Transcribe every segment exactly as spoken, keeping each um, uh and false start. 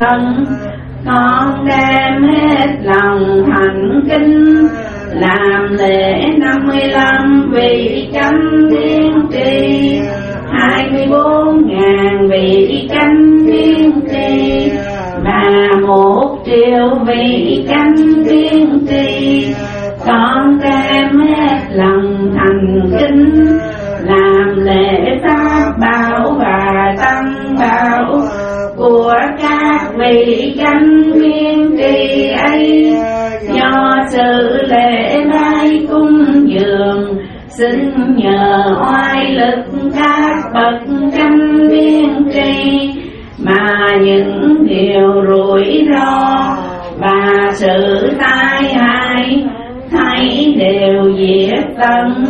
phận. Con đem hết lòng thành kính, làm lễ năm mươi lăm vị chánh tiên tri, hai mươi bốn ngàn vị chánh tiên tri, và một triệu vị chánh tiên tri. Con đem hết lòng thành kính, làm lễ pháp bảo và tăng bảo của các vị chánh tiên tri ấy. Do sự lễ bái cúng dường, xin nhờ oai lực các bậc chánh tiên tri, mà những điều rủi ro và sự tai hại thấy đều diệt tận.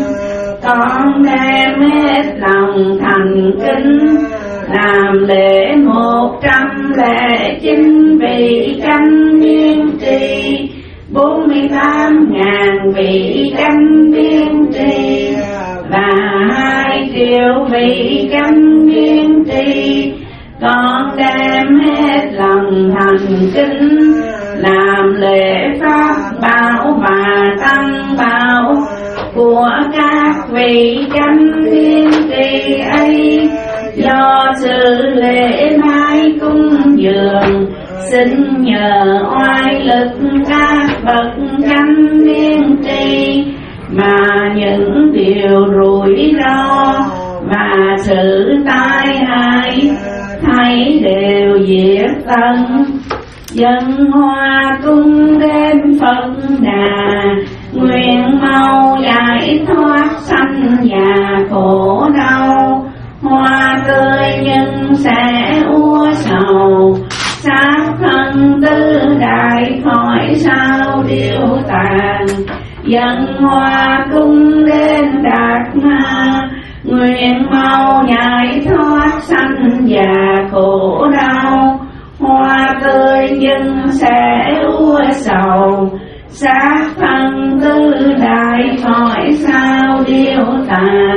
Con đem hết lòng thành kính, làm lễ một trăm lẻ chín vị chánh tiên tri, bốn mươi tám ngàn vị chánh tiên tri, và hai triệu vị chánh tiên tri. Con đem hết lòng thành kính, làm lễ pháp bảo và tăng bảo của các vị chánh tiên tri ấy. Do sự lễ bái cúng dường, xin nhờ oai lực các bậc chánh tiên tri, mà những điều rủi ro và sự tai hại thấy đều diệt tận. Dân hoa cung đến Phật Đà, nguyện mau giải thoát sanh già khổ đau. Hoa tươi nhưng sẽ úa sầu, xác thân tư đại khỏi sao điêu tàn. Dân hoa cung đến Đạt Ma, nguyện mau giải thoát sanh già khổ đau. Hoa tươi nhưng sẽ úa sầu, xác thân tư đại khỏi sao điêu tàn.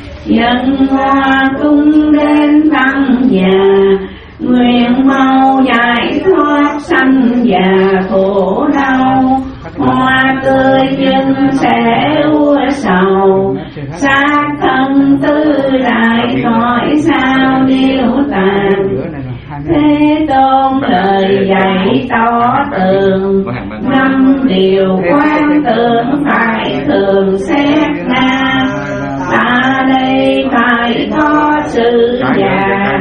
Dân hoa cung đến Tăng già, nguyện mau giải thoát sanh già khổ đau. Hoa tươi nhưng sẽ úa sầu, xác thân tư đại khỏi sao điêu tàn. Thế Tôn lời dạy tỏ tường, năm điều quan tưởng phải thường xét ra. Ta đây phải có sự già,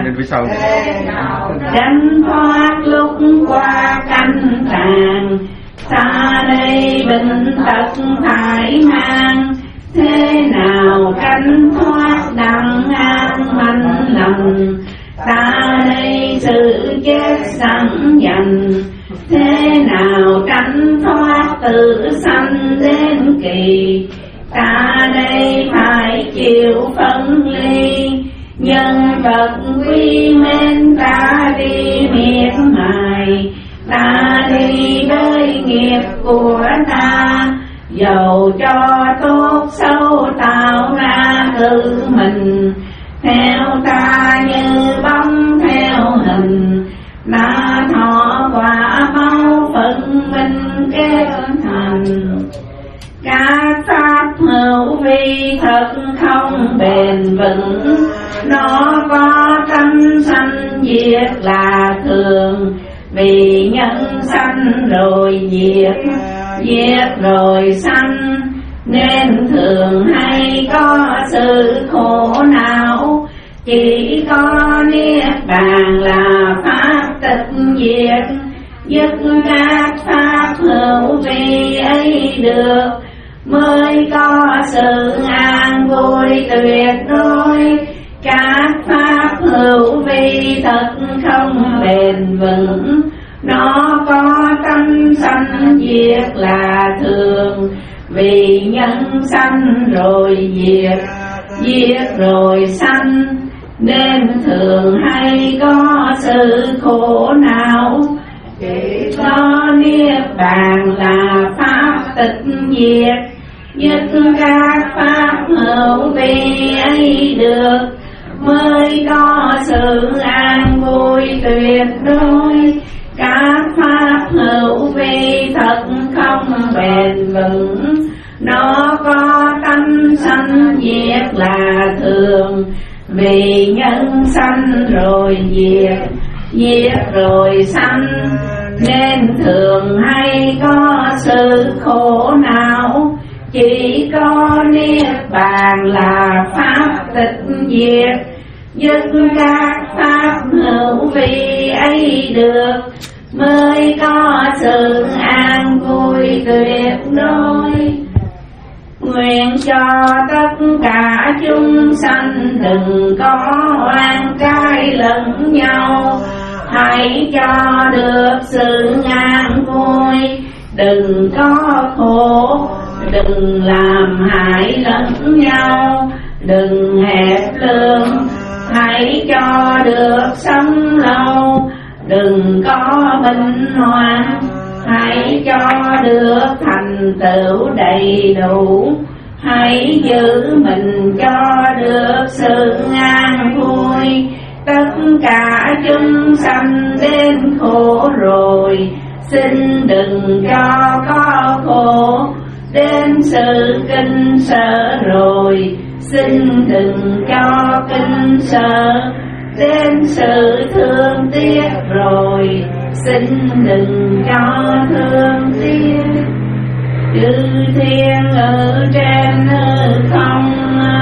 tránh thoát lúc qua canh tàn. Ta đây bệnh tật thải mang, thế nào tránh thoát đặng an mạnh lành. Ta đây sự chết sẵn dành, thế nào tránh thoát tự sanh đến kỳ. Ta đây phải chịu phân ly, nhân vật quy mến ta đi miệt mài. Ta đi với nghiệp của ta, dầu cho tốt xấu tạo ra tự mình. Theo ta như bóng theo hình, ta thọ quả mau phận minh kết thành. Các pháp hữu vi thật không bền vững, nó có tâm sanh diệt là thường. Vì nhân sanh rồi diệt, diệt rồi sanh, nên thường hay có sự khổ não. Chỉ có niết bàn là pháp tịch diệt, dứt các pháp hữu vi ấy được, mới có sự an vui tuyệt đối. Các pháp hữu vi thật không bền vững, nó có tâm sanh diệt là thường. Vì nhân sanh rồi diệt, diệt rồi sanh, nên thường hay có sự khổ não. Chỉ có niết bàn là pháp tịch diệt, dứt các pháp hữu vi ấy được, mới có sự an vui tuyệt đối. Vì nhân sanh rồi diệt, diệt rồi sanh, nên thường hay có sự khổ não. Chỉ có niết bàn là pháp tịch diệt, dứt các pháp hữu vi ấy được, mới có sự an vui tuyệt đối. Nguyện cho tất cả chúng sanh đừng có oan trái lẫn nhau, hãy cho được sự an vui, đừng có khổ, đừng làm hại lẫn nhau, đừng hẹp lương, hãy cho được sống lâu, đừng có bệnh hoạn, hãy cho được thành tựu đầy đủ, hãy giữ mình cho được sự an vui. Tất cả chúng sanh đến khổ rồi, xin đừng cho có khổ, đến sự kinh sợ rồi, xin đừng cho kinh sợ, đến sự thương tiếc rồi, xin đừng cho thương tiếc. Chư thiên ở trên hư không,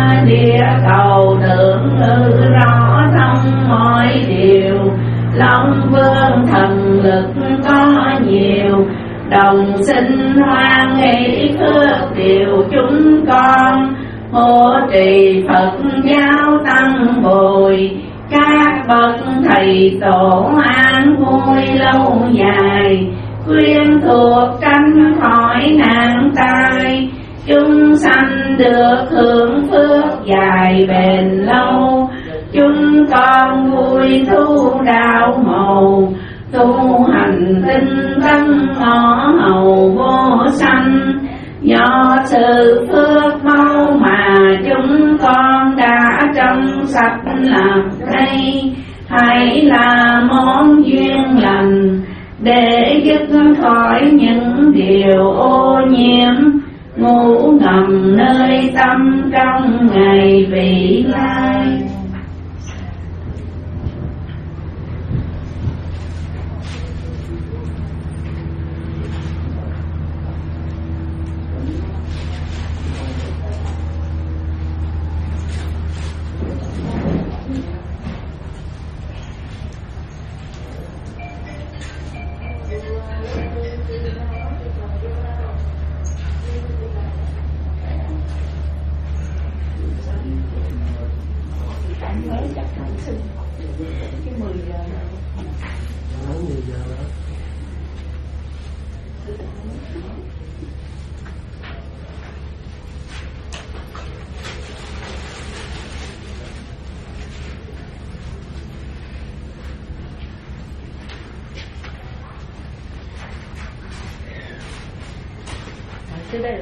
địa cầu thượng hư rõ thông mọi điều, Long vương thần lực có nhiều, đồng sinh hoan hỷ phước điều chúng con, hộ trì Phật giáo tăng bồi, các bậc thầy tổ an vui lâu dài, khuyên thuộc tránh khỏi nạn tai, chúng sanh được hưởng phước dài bền lâu. Chúng con vui thu đạo màu, tu hành tinh tấn ngõ hầu vô sanh, do sự phước mau mà chúng con đã trong sạch làm đây, hãy là món duyên lành để dứt khỏi những điều ô nhiễm, ngủ ngầm nơi tâm trong ngày vị lai. Trên đây là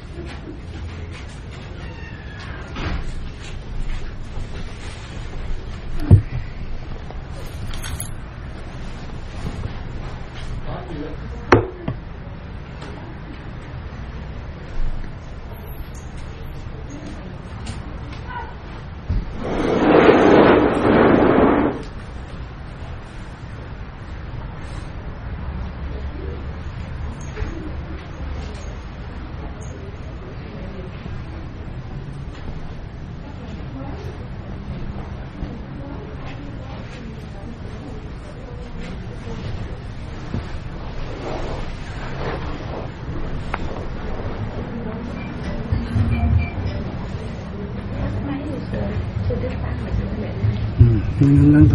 Nhanh lên ta.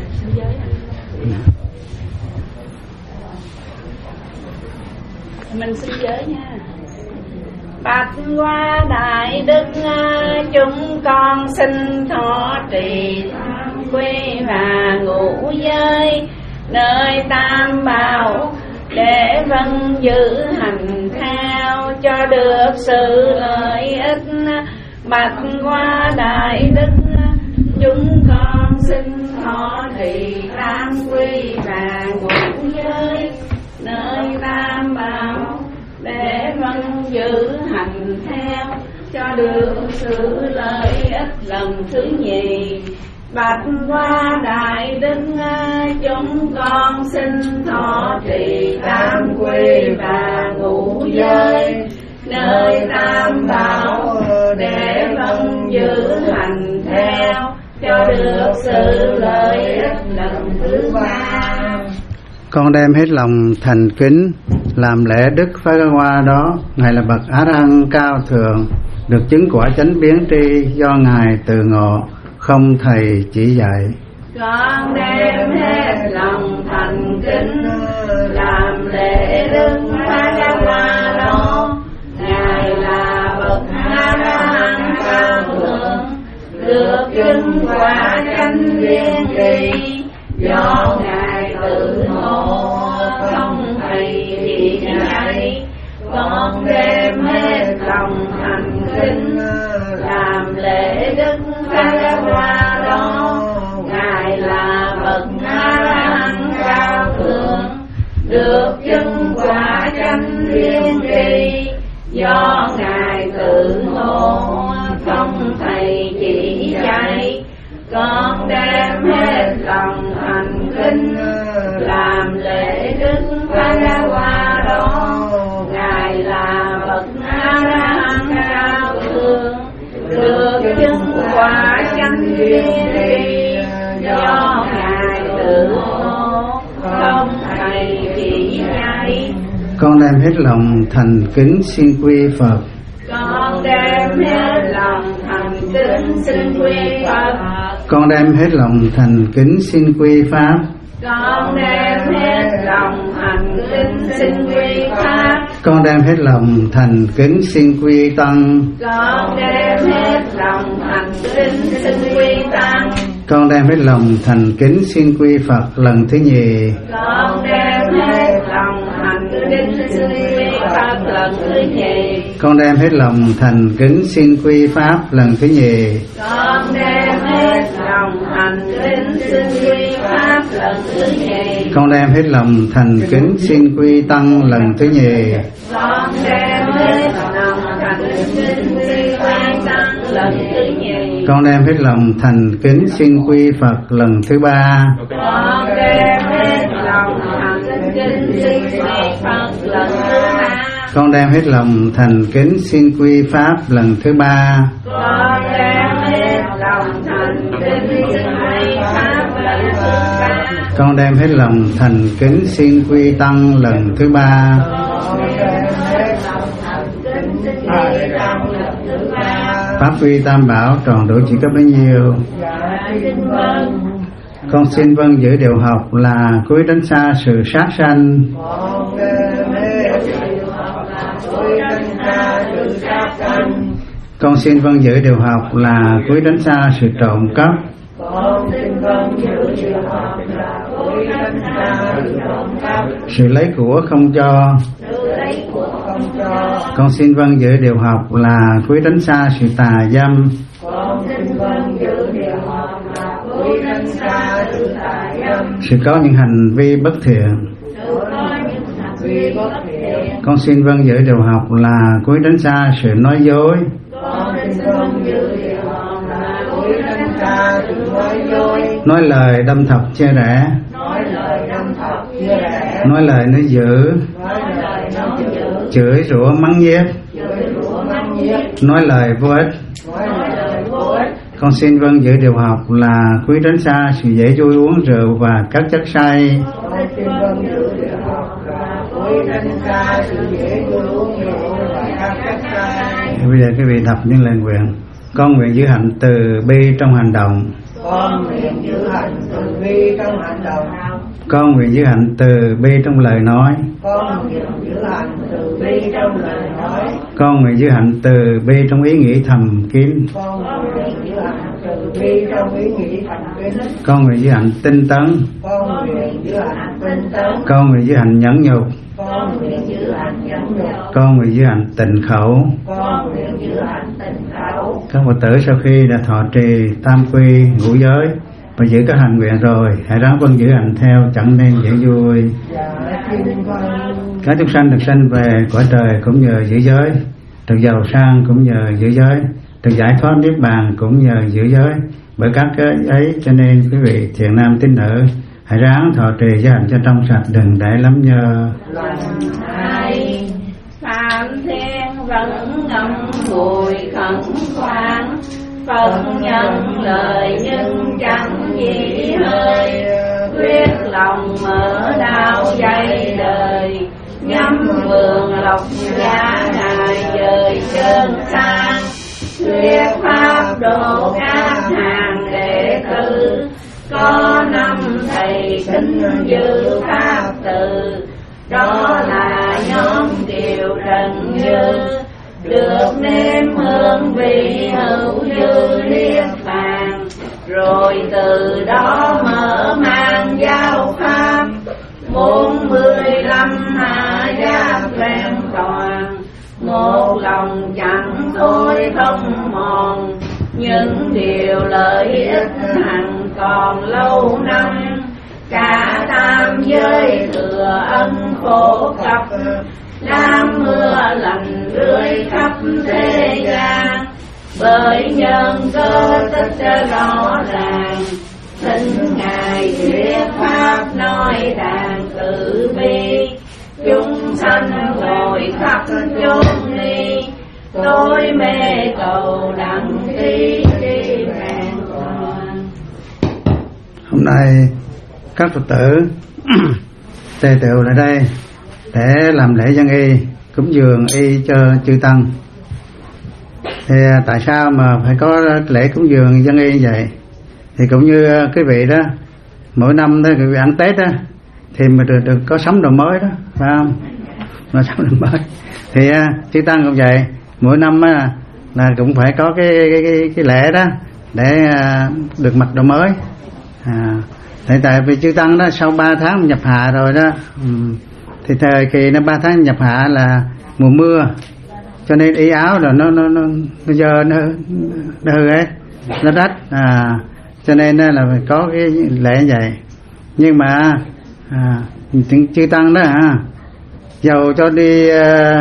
Mình xin giới nha. Bạch qua đại đức, chúng con xin thọ trì tam quy và ngũ giới nơi tam bảo, để vâng giữ hành theo cho được sự lợi ích. Bạch qua đại đức, chúng con xin thọ trì tam quy và ngũ giới nơi tam bảo, để vâng giữ hành theo cho được sự lợi ích lần thứ nhì. Bạch qua đại đức chúng con xin thọ trì tam quy và ngũ giới nơi tam bảo để vâng giữ hành theo cho được sự lợi ích lần thứ ba. Con đem hết lòng thành kính làm lễ đức Phái Hoa đó. Ngài là bậc A Tăng cao thượng, được chứng quả chánh biến tri do Ngài từ ngộ, không thầy chỉ dạy. Con đem hết lòng thành kính làm lễ đức Phái Hoa đó. Ngài là bậc A Tăng cao thượng, được chứng quả chánh biến tri do Ngài tự ngộ, không thầy chỉ dạy. Con đem hết lòng thành kính làm lễ đức Phái Hoa đó. Ngài là bậc A Tăng cao thượng, được chứng quả chánh biến tri do Ngài tự ngộ, không thầy chỉ dạy. Con đem hết lòng thành kính làm lễ đức Phái Hoa đó. Ngài là bậc A Tăng cao thượng, được chứng quả chánh biến tri do Ngài tự ngộ, không thầy chỉ dạy. Con đem hết lòng thành kính xin quy Phật. Con đem hết lòng thành kính xin quy Phật. Con đem hết lòng thành kính xin quy Pháp. Con đem hết lòng thành kính xin quy Pháp. Con đem hết lòng thành kính xin quy Tăng. Con đem hết lòng thành kính xin quy Tăng. Con đem hết lòng thành kính xin quy Phật lần thứ nhì. Con đem hết lòng thành kính xin quy Phật lần thứ nhì. Con đem hết lòng thành kính xin quy Pháp lần thứ nhì. Con đem hết lòng thành kính xin quy Pháp lần thứ nhì. Con đem hết lòng thành kính xin quy Tăng lần thứ nhì. Con đem hết lòng thành kính xin quy Tăng lần thứ nhì. Con đem hết lòng thành kính xin quy Phật lần thứ ba. Con đem hết lòng thành kính xin quy Phật lần thứ ba. Con đem hết lòng thành kính xin quy Pháp lần thứ ba. Con đem hết lòng thành kính xin quy Pháp lần thứ ba. Con đem hết lòng thành kính xin quy Tăng lần thứ ba. Pháp quy Tam Bảo tròn đủ chỉ có bấy nhiêu. Con xin vâng giữ điều học là cúi tránh xa sự sát sanh. Con xin vâng giữ điều học là cúi tránh xa sự trộm cắp. Con xin vâng giữ điều học là cúi tránh xa sự trộm cắp. Sự lấy của không cho. Sự lấy của không cho. Con xin vâng giữ điều học là cúi tránh xa sự tà dâm. Con xin vâng giữ điều học là cúi tránh xa sự tà dâm. Sự có những hành vi bất thiện. Sự có những hành vi bất thiện. Con xin vâng giữ điều học là cúi tránh xa sự nói dối. Con xin vâng giữ điều học là cúi tránh xa sự nói dối. Nói lời đâm thọc che rẽ. Nói lời đâm thọc che rẽ. Nói lời nói dữ. Nói lời nói dữ. Chửi rủa mắng nhiếc. Chửi rủa mắng nhiếc. Nói lời vô ích. Nói lời vô ích. Con xin vâng giữ điều học là cúi tránh xa sự dễ vui uống rượu và các chất say. Con xin vâng giữ điều học là cúi tránh xa sự dễ vui uống rượu và các chất say. Bây giờ quý vị đọc những lời nguyện. Con nguyện giữ hạnh từ bi trong hành động. Con nguyện giữ hạnh từ bi trong hành động. Con nguyện giữ hạnh từ bi trong lời nói. Con nguyện giữ hạnh từ bi trong lời nói. Con nguyện giữ hạnh từ bi trong ý nghĩ thầm kín. Con nguyện giữ hạnh từ bi trong ý nghĩ thầm kín. Con nguyện giữ hạnh tinh tấn. Con nguyện giữ hạnh tinh tấn. Con nguyện giữ hạnh nhẫn nhục. Con nguyện giữ hạnh nhẫn nhục. Con nguyện giữ hạnh tịnh khẩu. Con nguyện giữ hạnh tịnh khẩu. Các Phật tử sau khi đã thọ trì tam quy ngũ giới và giữ các hành nguyện rồi, hãy ráng vâng giữ hành theo, chẳng nên dễ vui. Các chúng sanh được sanh về cõi trời cũng nhờ giữ giới. được giàu sang cũng nhờ giữ giới, được giải thoát niết bàn cũng nhờ giữ giới. Bởi các cái ấy cho nên quý vị thiện nam tín nữ hãy ráng thọ trì giới hạnh cho trong sạch, đừng để lắm nhơ. Hai Phạm Thiên vẫn ngâm ngùi khẩn khoan, Phật nhân lời nhưng chẳng gì hơi, quyết lòng mở đạo dạy đời, ngắm vườn lộc giá ngài dời chân xa, thuyết pháp độ các hàng đệ tử, có năm thầy kính dư pháp từ, đó là nhóm Kiều Trần Như, được nếm hương vị hữu dư niết bàn, rồi từ đó mở mang giáo pháp. Bốn mươi lăm hạ giáp ven toàn, một lòng chẳng thôi không mòn, những điều lợi ích hằng còn lâu năm. Cả tam giới thừa ân khổ cập, làm mưa lành rơi khắp thế gian. Bởi nhân cơ tích rõ ràng, thỉnh ngài thuyết pháp nói đàn từ bi. Chúng sanh ngồi khắp chốn ni, tôi mê cầu đặng thi đi vẹn toàn. Hôm nay các Phật tử tề tựu lại đây để làm lễ dân y, cúng dường y cho chư tăng. Thì tại sao mà phải có lễ cúng dường dân y vậy? Thì cũng như quý vị đó, mỗi năm đó quý vị ăn Tết đó, thì mình được, được có sắm đồ mới đó, phải không? Nó sắm đồ mới. Thì chư tăng cũng vậy, mỗi năm là cũng phải có cái cái cái, cái lễ đó để được mặc đồ mới. À, tại tại vì chư tăng đó sau ba tháng nhập hạ rồi đó, um, thì thời kỳ nó ba tháng nhập hạ là mùa mưa, cho nên y áo rồi nó nó nó nó dơ, nó nó hư ấy, nó rách, à, cho nên là phải có cái lễ như vậy. Nhưng mà à, chư tăng đó à, dầu cho đi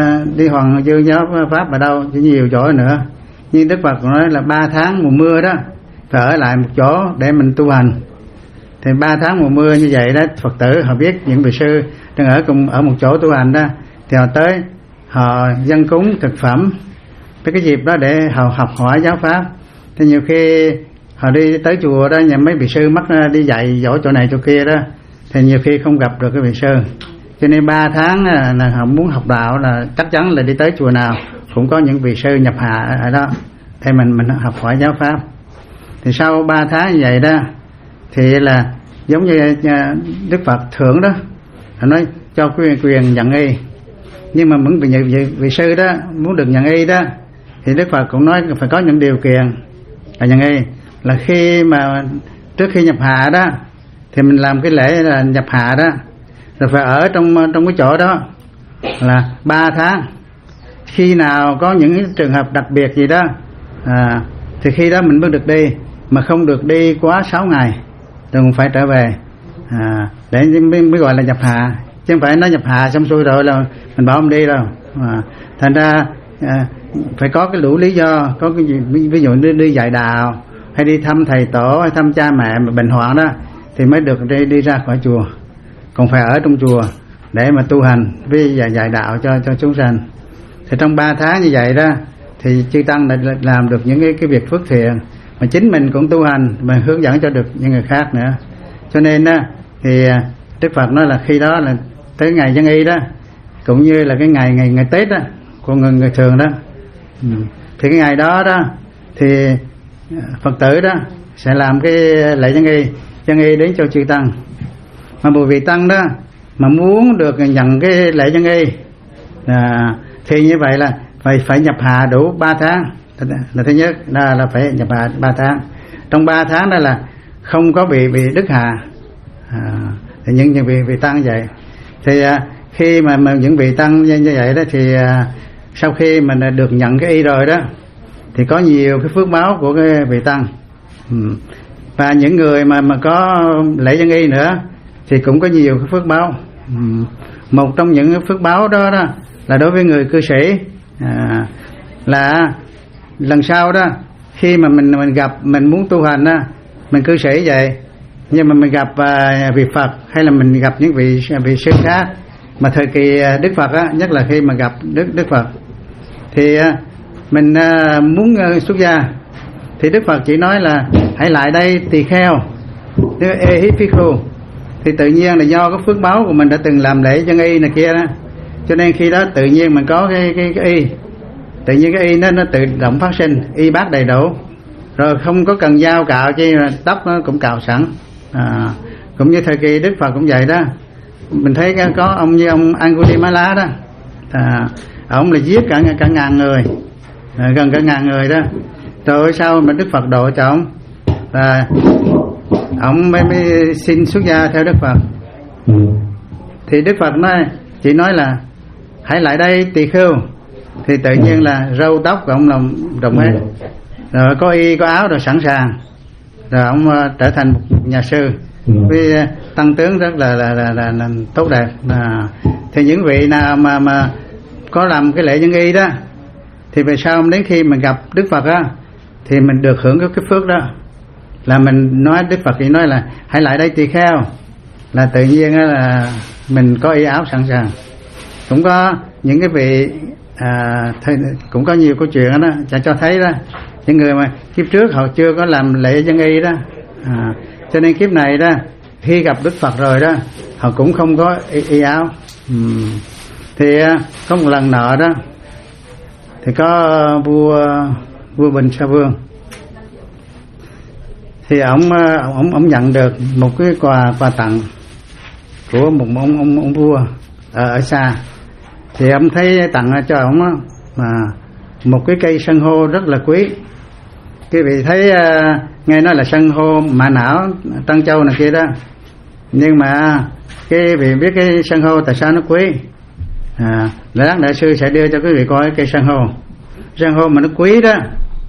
đi hoàng dương giáo pháp ở đâu chỉ nhiều chỗ nữa, nhưng Đức Phật cũng nói là ba tháng mùa mưa đó phải ở lại một chỗ để mình tu hành. Thì ba tháng mùa mưa như vậy đó, Phật tử họ biết những vị sư đang ở cùng ở một chỗ tu hành đó, thì họ tới họ dâng cúng thực phẩm với cái dịp đó để họ học hỏi giáo pháp. Thì nhiều khi họ đi tới chùa đó, nhà mấy vị sư mắc đi dạy dỗ chỗ này chỗ kia đó, thì nhiều khi không gặp được cái vị sư. Cho nên ba tháng là họ muốn học đạo là chắc chắn là đi tới chùa nào cũng có những vị sư nhập hạ ở đó để mình mình học hỏi giáo pháp. Thì sau ba tháng như vậy đó, thì là giống như Đức Phật thưởng đó, họ nói cho quyền quyền nhận y. Nhưng mà những vị, vị, vị sư đó muốn được nhận y đó, thì Đức Phật cũng nói phải có những điều kiện là nhận y. Là khi mà trước khi nhập hạ đó, thì mình làm cái lễ là nhập hạ đó, rồi phải ở trong trong cái chỗ đó là ba tháng. Khi nào có những trường hợp đặc biệt gì đó, à, thì khi đó mình mới được đi, mà không được đi quá sáu ngày, rồi cũng phải trở về, à, để mới, mới gọi là nhập hạ. Chứ không phải nó nhập hạ xong xuôi rồi là mình bảo không đi đâu. À, thành ra à, phải có cái đủ lý do, có cái gì, ví dụ như đi dạy đạo hay đi thăm thầy tổ hay thăm cha mẹ mà bệnh hoạn đó, thì mới được đi, đi ra khỏi chùa. Còn phải ở trong chùa để mà tu hành với dạy, dạy đạo cho cho chúng sanh. Thì trong ba tháng như vậy đó, thì chư tăng đã làm được những cái, cái việc phước thiện, mà chính mình cũng tu hành mà hướng dẫn cho được những người khác nữa. Cho nên đó, thì Đức Phật nói là khi đó là tới ngày dân y đó, cũng như là cái ngày ngày ngày Tết đó của người người thường đó, ừ. Thì cái ngày đó đó thì Phật tử đó sẽ làm cái lễ dân y, dân y đến cho chư tăng. Mà một vị tăng đó mà muốn được nhận cái lễ dân y à, thì như vậy là phải phải nhập hạ đủ ba tháng là thứ nhất, là, là phải nhập hạ ba tháng. Trong ba tháng đó là không có bị bị đứt hạ, à, thì những những vị vị tăng vậy. Thì à, khi mà, mà những vị tăng như, như vậy đó, thì à, sau khi mình được nhận cái y rồi đó, thì có nhiều cái phước báo của cái vị tăng, ừ. Và những người mà mà có lễ dân y nữa thì cũng có nhiều cái phước báo. Ừ. Một trong những phước báo đó, đó là đối với người cư sĩ, à, là lần sau đó khi mà mình mình gặp mình muốn tu hành á, mình cư sĩ vậy, nhưng mà mình gặp uh, vị Phật hay là mình gặp những vị vị sư khác mà thời kỳ uh, Đức Phật á, nhất là khi mà gặp Đức Đức Phật thì uh, mình uh, muốn uh, xuất gia thì Đức Phật chỉ nói là hãy lại đây tỳ kheo, tức ê hí phi khu. Thì tự nhiên là do cái phước báo của mình đã từng làm lễ dân y này kia đó, cho nên khi đó tự nhiên mình có cái cái, cái y, tự nhiên cái y nó nó tự động phát sinh, y bát đầy đủ, rồi không có cần dao cạo chi, tóc nó cũng cạo sẵn. À, cũng như thời kỳ Đức Phật cũng vậy đó. Mình thấy có ông như ông Angulimala đó, à, ông là giết cả cả ngàn người, à, gần cả ngàn người đó. Rồi sau mà Đức Phật độ cho ông, à, ông mới, mới xin xuất gia theo Đức Phật. Thì Đức Phật nói, chỉ nói là hãy lại đây tỳ khưu. Thì tự nhiên là râu tóc của ông làm đồng hết, rồi có y có áo rồi sẵn sàng, rồi ông uh, trở thành một nhà sư với uh, tăng tướng rất là là, là, là, là tốt đẹp. À, thì những vị nào mà mà có làm cái lễ dân y đó thì về sau đến khi mình gặp Đức Phật á thì mình được hưởng cái, cái phước đó, là mình nói Đức Phật thì nói là hãy lại đây tỳ kheo, là tự nhiên là mình có y áo sẵn sàng. Cũng có những cái vị à, th- cũng có nhiều câu chuyện đó cho, cho thấy đó, những người mà kiếp trước họ chưa có làm lễ dân y đó, à, cho nên kiếp này đó khi gặp Đức Phật rồi đó họ cũng không có y, y áo. uhm. Thì có một lần nọ đó thì có vua vua Bình Sa Vương, thì ông ông ông nhận được một cái quà quà tặng của một ông ông, ông vua ở, ở xa. Thì ông thấy tặng cho ông á mà một cái cây san hô rất là quý. Quý vị thấy uh, nghe nói là san hô mã não Trân Châu này kia đó, nhưng mà cái vị biết cái san hô tại sao nó quý, à, lát đại sư sẽ đưa cho quý vị coi cây san hô. San hô mà nó quý đó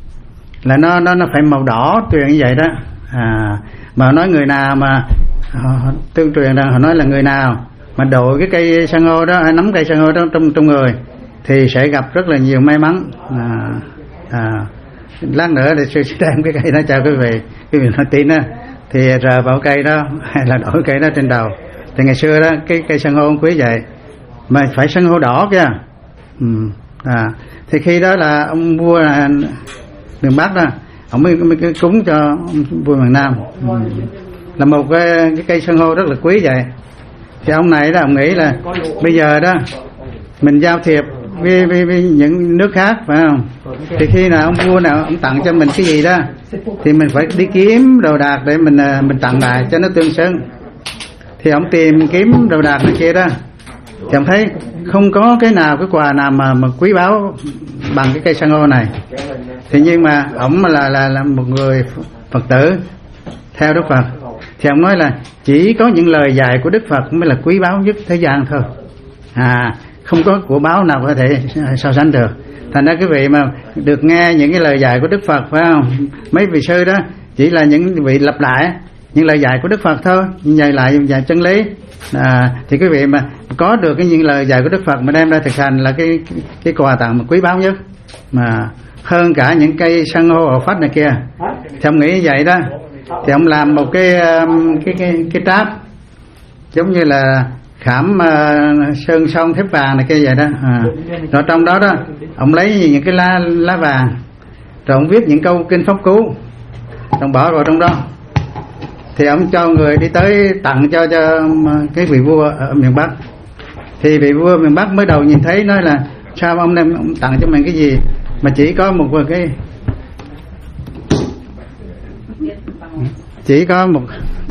là nó nó nó phải màu đỏ truyền như vậy đó. À, mà nói người nào mà họ, tương truyền rằng họ nói là người nào mà đội cái cây san hô đó, hay nắm cây san hô đó trong trong người thì sẽ gặp rất là nhiều may mắn. À, à, lát nữa thì sư sẽ đem cái cây đó cho quý vị, quý vị nói tin á thì rờ vào cây đó hay là đổi cây đó trên đầu. Thì ngày xưa đó cái cây san hô quý vậy mà phải san hô đỏ kìa. Ừ. À, thì khi đó là ông vua là miền Bắc đó, ông mới, mới cúng cho ông vua miền Nam. Ừ. Là một cái, cái cây san hô rất là quý vậy. Thì ông này đó ông nghĩ là bây giờ đó mình giao thiệp với, với, với những nước khác phải không, thì khi nào ông vua nào ông tặng cho mình cái gì đó thì mình phải đi kiếm đồ đạc để mình mình tặng lại cho nó tương xứng. Thì ông tìm kiếm đồ đạc này kia đó thì ông thấy không có cái nào cái quà nào mà mà quý báu bằng cái cây san hô này. Thì nhưng mà ông là là là một người Phật tử theo Đức Phật, thì ông nói là chỉ có những lời dạy của Đức Phật mới là quý báu nhất thế gian thôi. À, không có của báu nào có thể so sánh được. Thành ra cái vị mà được nghe những cái lời dạy của Đức Phật phải không, mấy vị sư đó chỉ là những vị lặp lại những lời dạy của Đức Phật thôi, dạy lại dạy chân lý. À, thì cái vị mà có được cái những lời dạy của Đức Phật mà đem ra thực hành là cái cái, cái quà tặng mà quý báu nhất, mà hơn cả những cây san hô ở Phách này kia. Thì ông nghĩ như vậy đó, thì ông làm một cái cái cái cái tráp giống như là khảm uh, sơn son thép vàng này kia vậy đó. À, rồi trong đó đó ông lấy những cái lá lá vàng, rồi ông viết những câu kinh pháp cú, ông bỏ vào trong đó. Thì ông cho người đi tới tặng cho cho cái vị vua ở miền Bắc. Thì vị vua miền Bắc mới đầu nhìn thấy nói là sao ông đem ông tặng cho mình cái gì mà chỉ có một cái chỉ có một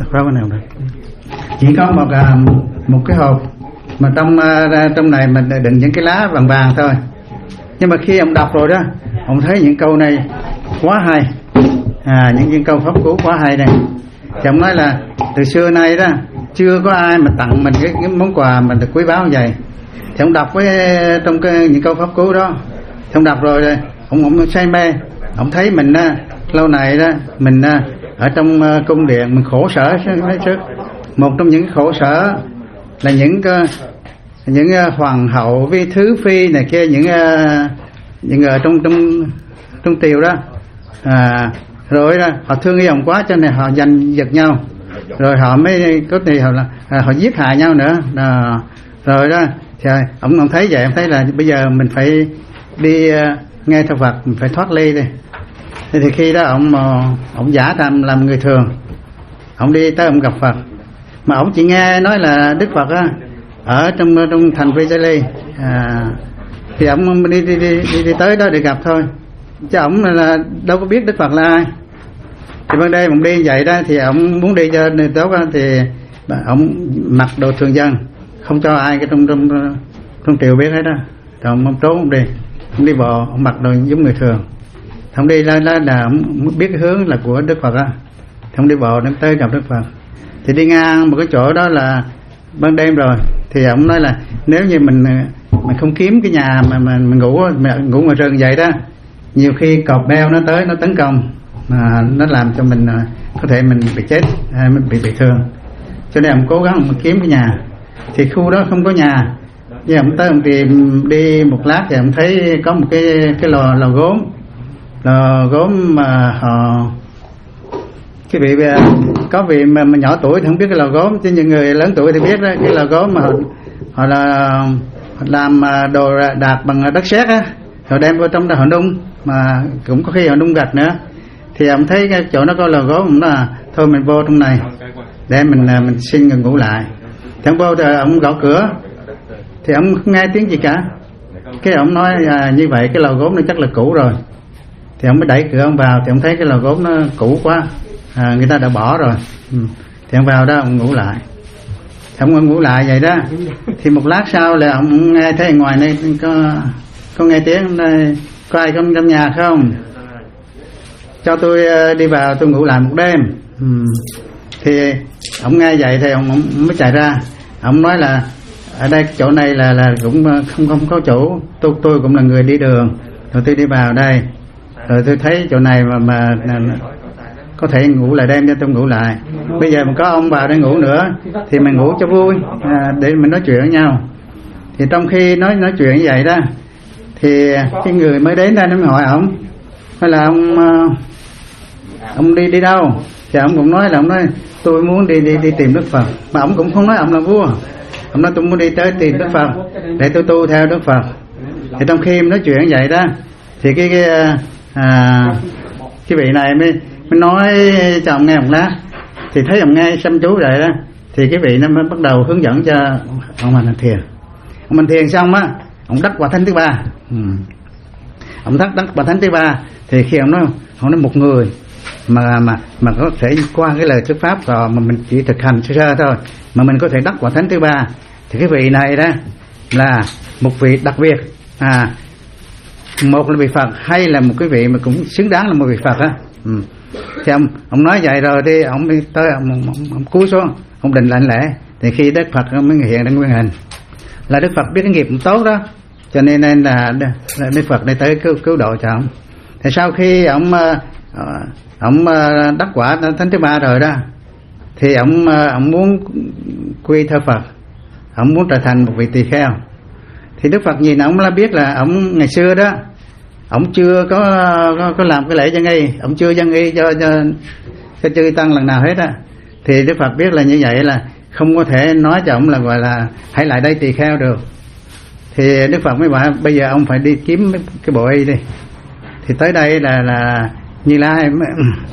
chỉ có một một cái hộp mà trong trong này mình đựng những cái lá vàng vàng thôi. Nhưng mà khi ông đọc rồi đó, ông thấy những câu này quá hay, à, những những câu pháp cú quá hay này. Thì ông nói là từ xưa nay đó chưa có ai mà tặng mình cái, cái món quà mình được quý báu như vậy. Thì ông đọc với trong cái, những câu pháp cú đó, thì ông đọc rồi ông ông say mê, ông thấy mình lâu này đó mình ở trong cung điện mình khổ sở hết sức. Một trong những khổ sở là những những hoàng hậu với thứ phi này kia, những những người trong trong trong triều đó, à, rồi đó họ thương yêu ông quá cho nên họ giành giật nhau, rồi họ mới có thể họ là à, họ giết hại nhau nữa. À, rồi đó thì ông ông thấy vậy, ông thấy là bây giờ mình phải đi uh, nghe theo Phật, mình phải thoát ly đi. Thì, thì khi đó ông ông giả làm làm người thường, ông đi tới ông gặp Phật, mà ông chỉ nghe nói là Đức Phật á ở trong trong thành Vesali, à, thì ông đi đi, đi đi đi tới đó để gặp thôi, chứ ông là đâu có biết Đức Phật là ai. Thì ban đêm ông đi vậy đó, thì ông muốn đi cho nơi tốt đó, thì ông mặc đồ thường dân, không cho ai cái trong trong trong triều biết hết đó. Rồi ông, ông trốn ông đi, ông đi bộ, ông mặc đồ giống người thường. Ông đi là, là, là ông biết cái hướng là của Đức Phật á, thì ông đi bộ đến tới gặp Đức Phật. Thì đi ngang một cái chỗ đó là ban đêm rồi, thì ông nói là nếu như mình mình không kiếm cái nhà mà mình, mình ngủ mình ngủ ngoài rừng vậy đó, nhiều khi cọp beo nó tới nó tấn công, mà nó làm cho mình có thể mình bị chết hay mình bị bị thương. Cho nên ông cố gắng ông kiếm cái nhà. Thì khu đó không có nhà, nhưng ông tới ông tìm đi một lát thì ông thấy có một cái cái lò lò gốm, lò gốm mà họ cái vị có vị mà, mà nhỏ tuổi thì không biết cái lò gốm, chứ những người lớn tuổi thì biết đó, cái lò gốm mà họ, họ là làm đồ đạc bằng đất sét á, rồi đem vào trong đó họ nung, mà cũng có khi họ nung gạch nữa. Thì ông thấy cái chỗ nó có lò gốm, cũng là thôi mình vô trong này để mình mình xin ngủ lại. Thì ông vô thì ông gõ cửa, thì ông không nghe tiếng gì cả. Cái ông nói à, như vậy cái lò gốm nó chắc là cũ rồi. Thì ông mới đẩy cửa ông vào, thì ông thấy cái lò gốm nó cũ quá, à, người ta đã bỏ rồi. Ừ. Thì ông vào đó ông ngủ lại. Thì ông ngủ lại vậy đó. Thì một lát sau là ông nghe thấy ngoài này có có nghe tiếng này, có ai trong trong nhà không? Cho tôi đi vào tôi ngủ lại một đêm. Ừ. Thì ông nghe vậy thì ông, ông mới chạy ra. Ông nói là ở đây chỗ này là là cũng không không có chỗ, tôi tôi cũng là người đi đường, rồi tôi đi vào đây, rồi tôi thấy chỗ này mà mà có thể ngủ lại đêm cho tôi ngủ lại. Bây giờ mà có ông vào đây ngủ nữa thì mình ngủ cho vui, à, để mình nói chuyện với nhau. Thì trong khi nói nói chuyện như vậy đó, thì cái người mới đến đây nó mới hỏi ông, hay là ông ông đi đi đâu? Thì ông cũng nói là ông nói tôi muốn đi đi đi tìm Đức Phật, mà ông cũng không nói ông là vua. Ông nói tôi muốn đi tới tìm Đức Phật để tôi tu theo Đức Phật. Thì trong khi nói chuyện vậy đó, thì cái cái à, cái vị này mới mới nói cho ông nghe một lát. Thì thấy ông nghe chăm chú vậy đó, thì cái vị nó mới bắt đầu hướng dẫn cho ông hành thiền. Ông hành thiền xong á, ông đắc quả thánh thứ ba. Ừ. Ông đắc đắc quả thánh thứ ba, thì khi ông nói ông nói một người mà mà mà có thể qua cái lời thuyết pháp rồi mà mình chỉ thực hành sơ sơ thôi mà mình có thể đắc quả thánh thứ ba, thì cái vị này đó là một vị đặc biệt, à một là vị Phật, hay là một cái vị mà cũng xứng đáng là một vị Phật á. Ừ. Thì ông ông nói vậy rồi thì ông đi tới ông, ông, ông, ông cúi xuống, ông định lạnh lẽ. Thì khi Đức Phật mới hiện ra nguyên hình, là Đức Phật biết cái nghiệp cũng tốt đó, cho nên nên là, là Đức Phật đi tới cứu cứu độ cho ông. Thì sau khi ông ông đắc quả thánh thứ ba rồi đó, thì ông ông muốn quy theo Phật, ông muốn trở thành một vị tỳ kheo. Thì Đức Phật nhìn ông là biết là ông ngày xưa đó ông chưa có có, có làm cái lễ dân y, ông chưa dân y cho cho cho chư tăng lần nào hết á. Thì Đức Phật biết là như vậy là không có thể nói cho ông là gọi là hãy lại đây tỳ kheo được. Thì Đức Phật mới bảo bây giờ ông phải đi kiếm cái bộ y đi. Thì tới đây là là Như Lai mới,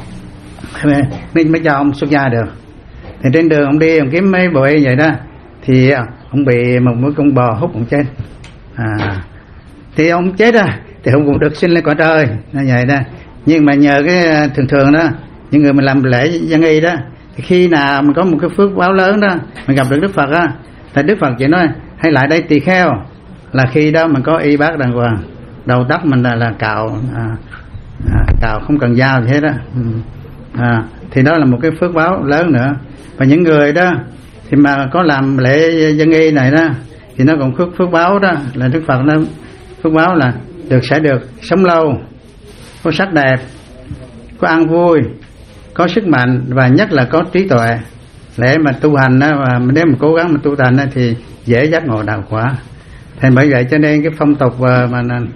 mới, mới cho ông xuất gia được. Thì trên đường ông đi ông kiếm mấy bộ y vậy đó, thì ông bị một mũi con bò hút ông chết. À, thì ông chết rồi thì ông cũng được sinh lên cõi trời như vậy đó. Nhưng mà nhờ cái thường thường đó, những người mình làm lễ dân y đó, thì khi nào mình có một cái phước báo lớn đó, mình gặp được Đức Phật á, thì Đức Phật chỉ nói hãy lại đây tỳ kheo, là khi đó mình có y bác đàng hoàng, đầu tóc mình là là cạo, à, à, cạo không cần dao gì hết đó. À, thì đó là một cái phước báo lớn nữa. Và những người đó thì mà có làm lễ dân y này đó, thì nó còn phước phước báo đó, là Đức Phật nó phước báo là được sẽ được sống lâu, có sắc đẹp, có ăn vui, có sức mạnh, và nhất là có trí tuệ. Để mà tu hành đó, và nếu mà cố gắng mà tu hành đó, thì dễ giác ngộ đạo quả. Thành bởi vậy cho nên cái phong tục và mà cái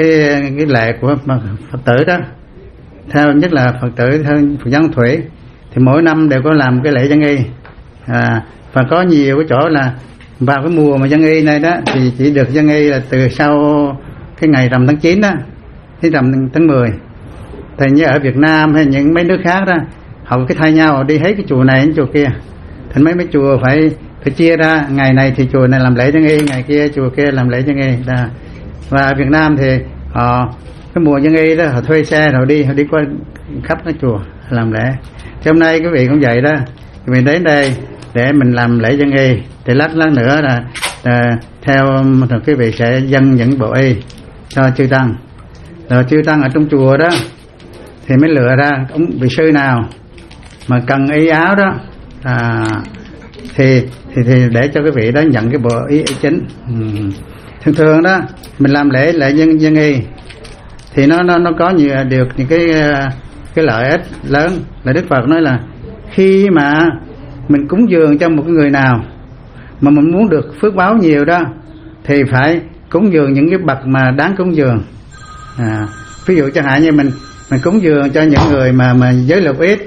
cái cái lệ của Phật tử đó, theo nhất là Phật tử theo Phật giáo Thủy thì mỗi năm đều có làm cái lễ dân y, à, và có nhiều cái chỗ là vào cái mùa mà dân y này đó thì chỉ được dân y là từ sau cái ngày rằm tháng chín đó đến rằm tháng mười. Thì như ở Việt Nam hay những mấy nước khác đó, họ cái thay nhau họ đi hết cái chùa này đến chùa kia, thành mấy mấy chùa phải phải chia ra, ngày này thì chùa này làm lễ dân y, ngày kia chùa kia làm lễ dân y đó. Và Việt Nam thì họ cái mùa dân y đó họ thuê xe rồi đi họ đi qua khắp cái chùa làm lễ. Hôm nay quý vị cũng vậy đó, quý vị đến đây để mình làm lễ dân y, thì lát lát nữa là, là theo rồi quý vị sẽ dâng những bộ y cho chư tăng, rồi chư tăng ở trong chùa đó thì mới lựa ra ông vị sư nào mà cần y áo đó, à, thì, thì thì để cho cái vị đó nhận cái bộ y, y chính. Ừ. Thường thường đó mình làm lễ lễ dân dân y thì nó nó nó có nhiều được những cái cái lợi ích lớn. Là Đức Phật nói là khi mà mình cúng dường cho một người nào mà mình muốn được phước báo nhiều đó thì phải cúng dường những cái bậc mà đáng cúng dường. À, ví dụ chẳng hạn như mình mình cúng dường cho những người mà mà giới luật ít,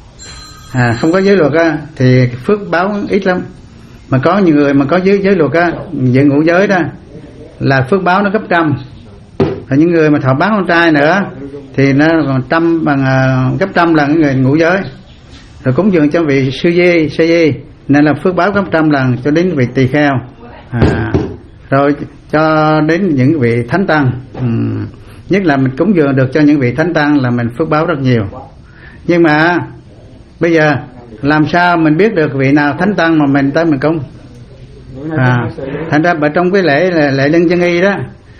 à, không có giới luật á thì phước báo ít lắm. Mà có những người mà có giới giới luật á, giữ ngũ giới đó là phước báo nó gấp trăm. Và những người mà thọ bán con trai nữa thì nó còn trăm bằng uh, gấp trăm lần người ngũ giới. Rồi cúng dường cho vị sư di sư di nên là phước báo gấp trăm lần cho đến vị tỳ kheo, à, rồi cho đến những vị thánh tăng. uhm. Nhất là mình cúng dường được cho những vị thánh tăng là mình phước báo rất nhiều. Nhưng mà bây giờ làm sao mình biết được vị nào thánh tăng mà mình tới mình cúng? À, thành ra ở trong cái lễ lễ dân dân y đó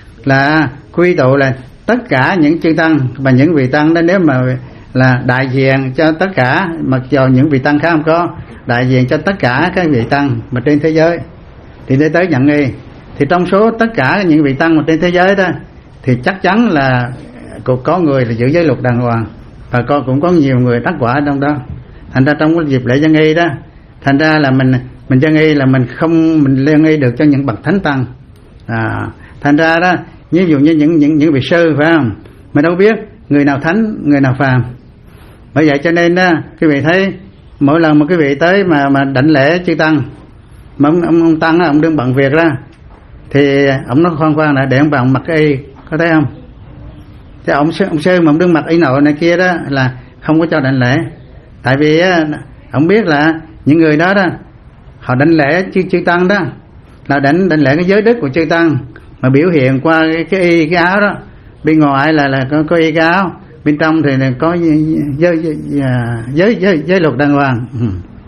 là quy tụ là tất cả những chư tăng và những vị tăng đó, nếu mà là đại diện cho tất cả, mặc dù những vị tăng khác không có, đại diện cho tất cả các vị tăng mà trên thế giới thì để tới nhận y. Thì trong số tất cả những vị tăng mà trên thế giới đó thì chắc chắn là cũng có người là giữ giới luật đàng hoàng, và con cũng có nhiều người đắc quả trong đó. Thành ra trong cái dịp lễ dân y đó, thành ra là mình mình dân y là mình không mình dân y được cho những bậc thánh tăng. À, thành ra đó, ví dụ như những những những vị sư phải không, mình đâu biết người nào thánh người nào phàm. Bởi vậy cho nên đó, quý vị thấy mỗi lần mà quý vị tới mà mà đảnh lễ chư tăng mà ông, ông, ông tăng ông đừng bận việc ra thì ông nói khoan khoan là để ông bằng mặc y, có thấy không? Thì ông sư ông sư mà ông đừng mặc y nội này kia đó là không có cho đảnh lễ. Tại vì á, ông biết là những người đó đó họ đảnh lễ chư chư tăng đó là đảnh đảnh lễ cái giới đức của chư tăng, mà biểu hiện qua cái, cái y cái áo đó. Bên ngoài là là có, có y cái áo, bên trong thì là có giới giới giới, giới, giới luật đàng hoàng. Ừ.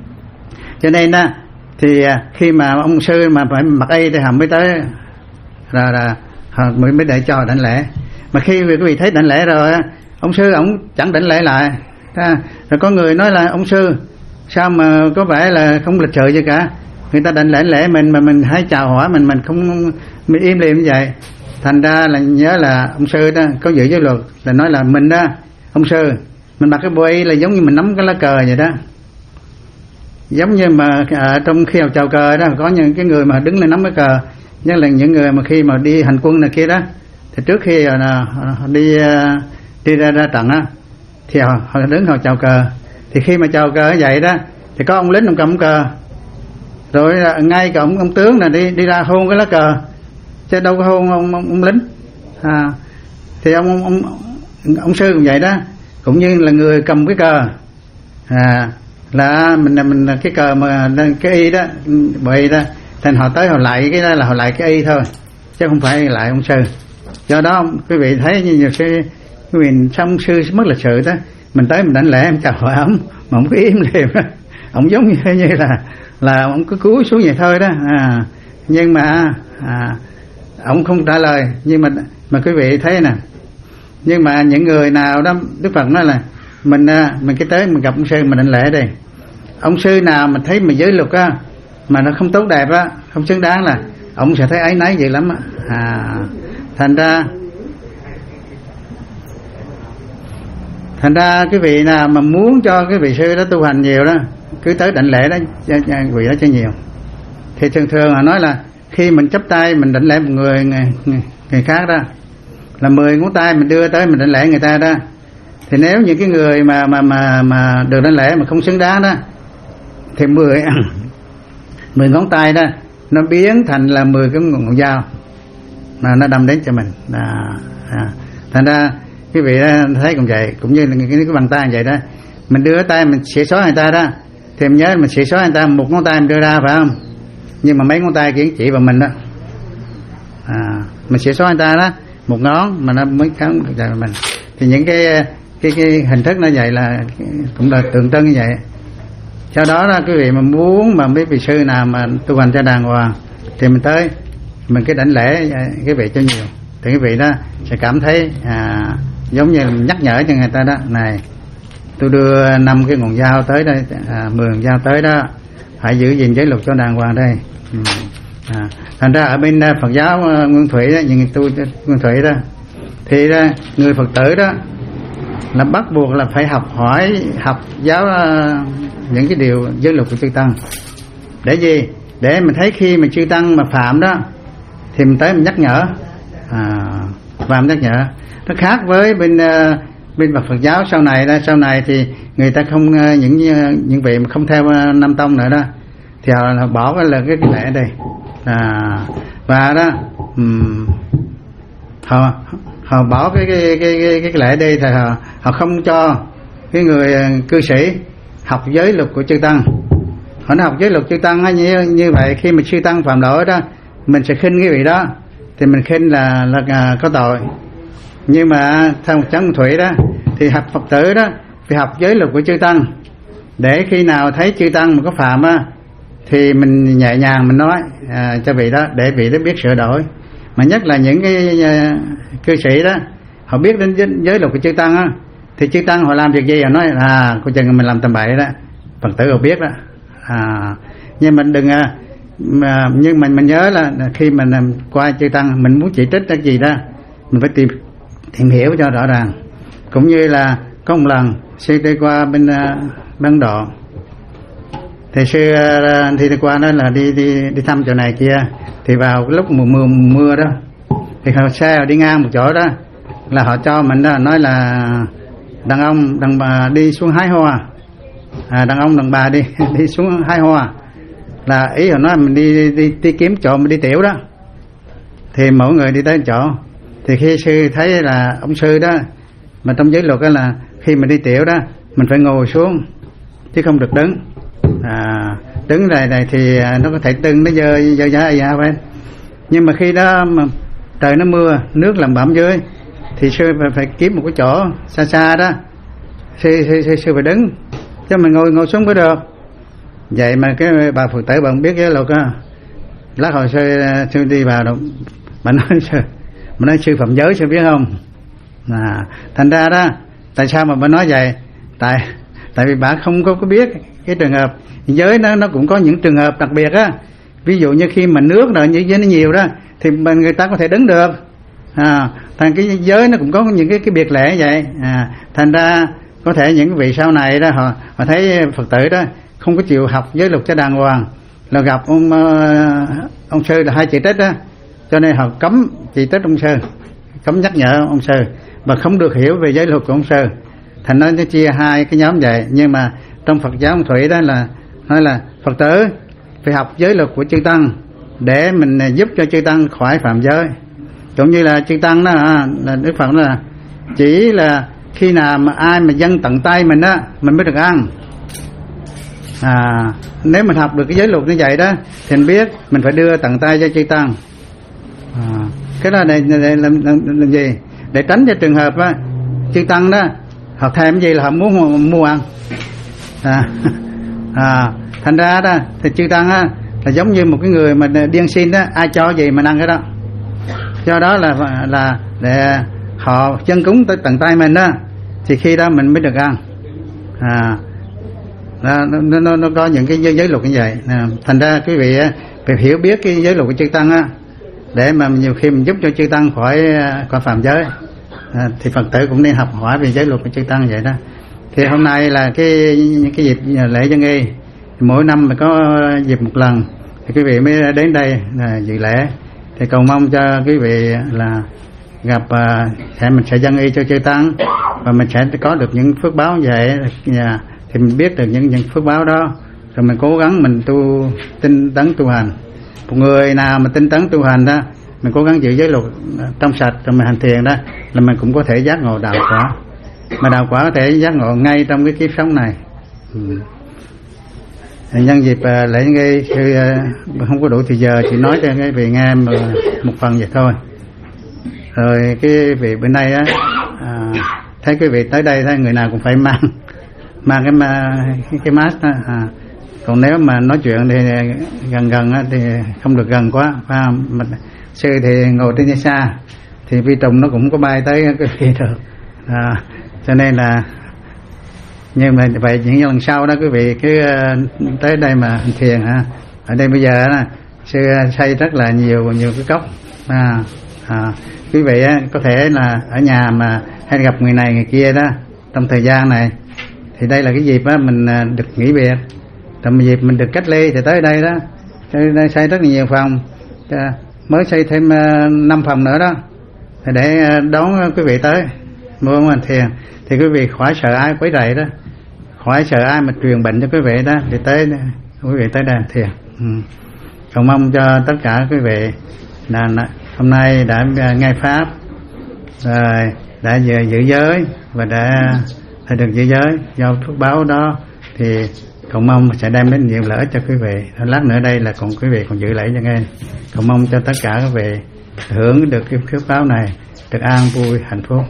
Cho nên đó thì khi mà ông sư mà phải mặc y thì họ mới tới là là họ mới mới để cho đảnh lễ. Mà khi quý vị thấy đảnh lễ rồi ông sư ông chẳng đảnh lễ lại. Rồi có người nói là ông sư sao mà có vẻ là không lịch sự gì cả, người ta đảnh lễ lễ mình mà mình hãy chào hỏi mình mình không mình im lìm như vậy. Thành ra là nhớ là ông sư đó có giữ giới luật là nói là mình đó ông sư mình mặc cái bộ y là giống như mình nắm cái lá cờ vậy đó, giống như mà ở trong khi chào cờ đó có những cái người mà đứng lên nắm cái cờ, nhất là những người mà khi mà đi hành quân này kia đó thì trước khi là đi đi ra ra trận á thì họ, họ đứng họ chào cờ. Thì khi mà chào cờ như vậy đó thì có ông lính ông cầm cờ, rồi ngay cả ông, ông tướng là đi đi ra hôn cái lá cờ, chứ đâu có hôn ông, ông, ông lính. À, thì ông, ông ông ông sư cũng vậy đó, cũng như là người cầm cái cờ, à, là mình mình cái cờ mà cái y đó bởi đó, thành họ tới họ lại cái đó là họ lại cái y thôi, chứ không phải lại ông sư. Do đó quý vị thấy như nhiều sư quý vị xong sư mất lịch sự đó, mình tới mình đánh lễ em chào hỏi ông mà ông cứ im lìm, ông giống như như là là ông cứ cúi xuống vậy thôi đó. À, nhưng mà à, ông không trả lời. Nhưng mà mà quý vị thấy nè, nhưng mà những người nào đó Đức Phật nói là mình mình cái tới mình gặp ông sư mình đánh lễ đi, ông sư nào mình thấy mà giới luật á mà nó không tốt đẹp á, không xứng đáng là ông sẽ thấy áy náy vậy lắm á. À, thành ra thành ra cái vị nào mà muốn cho cái vị sư đó tu hành nhiều đó cứ tới đảnh lễ đó vị đó cho nhiều. Thì thường thường họ nói là khi mình chắp tay mình đảnh lễ một người người, người, người khác đó là mười ngón tay mình đưa tới mình đảnh lễ người ta đó. Thì nếu những cái người mà mà mà mà được đảnh lễ mà không xứng đáng đó thì mười mười ngón tay đó nó biến thành là mười cái ngọn dao mà nó đâm đến cho mình. À, à. Thành ra quý vị đó, thấy cũng vậy, cũng như là cái, cái bàn tay vậy đó, mình đưa tay mình xỉa xóa người ta đó, thì mình nhớ mình xỉa xóa người ta một ngón tay mình đưa ra phải không, nhưng mà mấy ngón tay kia chỉ vào mình đó. À, mình xỉa xóa người ta đó một ngón mà nó mới cắn vào mình. Thì những cái cái cái hình thức nó vậy là cũng là tượng trưng như vậy. Sau đó là quý vị mà muốn mà mấy vị sư nào mà tu hành cho đàng hoàng thì mình tới mình cái đảnh lễ cái vị cho nhiều, thì cái vị đó sẽ cảm thấy à, giống như nhắc nhở cho người ta đó, này tôi đưa năm cái ngọn dao tới đây, à, mười ngọn dao tới đó, phải giữ gìn giới luật cho đàng hoàng đây. Ừ. À, thành ra ở bên Phật giáo Nguyên Thủy đó, những tu Nguyên Thủy đó thì đó, người Phật tử đó là bắt buộc là phải học hỏi học giáo những cái điều giới luật của chư tăng. Để gì? Để mình thấy khi mà chư tăng mà phạm đó thì mình tới mình nhắc nhở, à, và mình nhắc nhở. Nó khác với bên bên Phật Phật giáo sau này đó, sau này thì người ta không, những những vị mà không theo Nam Tông nữa đó thì họ, họ bỏ cái là cái, cái lễ đây, à, và đó um, họ họ bỏ cái cái cái cái, cái lễ đây thì họ họ không cho cái người cư sĩ học giới luật của chư tăng. Họ nói học giới luật chư tăng như như vậy, khi mà chư tăng phạm lỗi đó mình sẽ khinh cái vị đó, thì mình khinh là là có tội. Nhưng mà theo một chánh thủy đó thì học Phật tử đó phải học giới luật của chư tăng, để khi nào thấy chư tăng mà có phạm á thì mình nhẹ nhàng mình nói à, cho vị đó, để vị đó biết sửa đổi. Mà nhất là những cái uh, cư sĩ đó họ biết đến giới luật của chư tăng á, thì chư tăng họ làm việc gì họ nói à coi chừng mình làm tầm bậy đó, Phật tử họ biết đó. À, nhưng mình đừng mà, nhưng mình mình nhớ là khi mình qua chư tăng mình muốn chỉ trích cái gì đó mình phải tìm tìm hiểu cho rõ ràng. Cũng như là có một lần sư đi qua bên uh, Ấn Độ, thì sư uh, thì đi qua đó là đi đi đi thăm chỗ này kia, thì vào lúc mùa mưa mưa đó thì họ xe họ đi ngang một chỗ đó là họ cho mình đó nói là đàn ông đàn bà đi xuống hái hoa, à, đàn ông đàn bà đi đi xuống hái hoa, là ý họ nói mình đi đi, đi, đi kiếm chỗ mình đi tiểu đó. Thì mỗi người đi tới chỗ, thì khi sư thấy là ông sư đó mà trong giới luật đó là khi mình đi tiểu đó mình phải ngồi xuống chứ không được đứng. À, đứng này này thì nó có thể tưng nó dơ dơ giá giá vậy. Nhưng mà khi đó mà trời nó mưa, nước làm bẩm dưới, thì sư phải, phải kiếm một cái chỗ xa xa đó, sư, sư, sư, sư phải đứng, chứ mình ngồi ngồi xuống mới được. Vậy mà cái bà Phật tử bạn biết cái luật á, lát hồi sư, sư đi vào đâu, bà nói sư, bà nói sư phạm giới sư biết không? À, thành ra đó, tại sao mà bà nói vậy? Tại tại vì bà không có, có biết cái trường hợp giới nó nó cũng có những trường hợp đặc biệt á. Ví dụ như khi mà nước rồi như giới nó nhiều đó thì người ta có thể đứng được. À, thành cái giới nó cũng có những cái cái biệt lệ vậy. À, thành ra có thể những vị sau này đó họ họ thấy Phật tử đó không có chịu học giới luật cho đàng hoàng, là gặp ông ông sư là hai chỉ trích đó, cho nên họ cấm chỉ trích ông sư, cấm nhắc nhở ông sư, và không được hiểu về giới luật của ông sư. Thành nó nó chia hai cái nhóm vậy. Nhưng mà trong Phật giáo Nguyên Thủy đó là nói là Phật tử phải học giới luật của chư tăng để mình giúp cho chư tăng khỏi phạm giới. Cũng như là chư tăng đó là Đức Phật đó là chỉ là khi nào mà ai mà dâng tận tay mình đó mình mới được ăn. À, nếu mình học được cái giới luật như vậy đó thì mình biết mình phải đưa tận tay cho chư tăng. À, cái đó để, để làm, làm, làm gì? Để tránh cho trường hợp á chư tăng đó họ thèm gì là họ muốn mua ăn. À, à, thành ra đó thì chư tăng á là giống như một cái người mà điên xin đó, ai cho gì mình ăn cái đó. Do đó là là để họ dân cúng tới tận tay mình đó thì khi đó mình mới được ăn. À, nó, nó, nó có những cái giới, giới luật như vậy. À, thành ra quý vị phải hiểu biết cái giới luật của chư tăng á, để mà nhiều khi mình giúp cho chư tăng khỏi khỏi phạm giới. À, thì Phật tử cũng nên học hỏi về giới luật của chư tăng vậy đó. Thì hôm nay là cái cái dịp lễ dân y, mỗi năm mà có dịp một lần thì quý vị mới đến đây là dự lễ. Thì cầu mong cho quý vị là gặp à, sẽ mình sẽ dâng y cho chư tăng và mình sẽ có được những phước báo vậy, thì mình biết được những những phước báo đó, rồi mình cố gắng mình tu tinh tấn tu hành. Một người nào mà tinh tấn tu hành đó, mình cố gắng giữ giới luật trong sạch, rồi mình hành thiền đó, là mình cũng có thể giác ngộ đạo quả, mà đạo quả có thể giác ngộ ngay trong cái kiếp sống này. Ừ. Nhân dịp uh, lễ nghi sư uh, không có đủ thì giờ chỉ nói cho cái vị nghe mà một phần vậy thôi. Rồi cái vị bên đây á, à, thấy cái vị tới đây thấy người nào cũng phải mang mang cái cái, cái mask đó. À, còn nếu mà nói chuyện thì gần gần á, thì không được gần quá, phải không? Mình, sư thì ngồi trên xa thì vi trùng nó cũng có bay tới cái kia được, à, cho nên là nhưng mà vậy những lần sau đó quý vị cứ uh, tới đây mà hành thiền ha. Ở đây bây giờ là sư xây rất là nhiều nhiều cái cốc, à, à, quý vị á, có thể là ở nhà mà hay gặp người này người kia đó trong thời gian này, thì đây là cái dịp á mình uh, được nghỉ việc, trong dịp mình được cách ly thì tới đây đó, tới đây xây rất là nhiều phòng, uh, mới xây thêm uh, năm phòng nữa đó, để uh, đón quý vị tới mua hành thiền, thì quý vị khỏi sợ ai quấy rầy đó, khỏi sợ ai mà truyền bệnh cho quý vị đó, thì tới quý vị tới đây thiền. Ừ. Cầu mong cho tất cả quý vị là hôm nay đã nghe pháp, rồi đã giữ giới và đã, đã được giữ giới do phước báo đó, thì cầu mong sẽ đem đến nhiều lợi ích cho quý vị. Lát nữa đây là còn quý vị còn giữ lễ cho nghe. Cầu mong cho tất cả quý vị hưởng được cái phước báo này, được an vui hạnh phúc.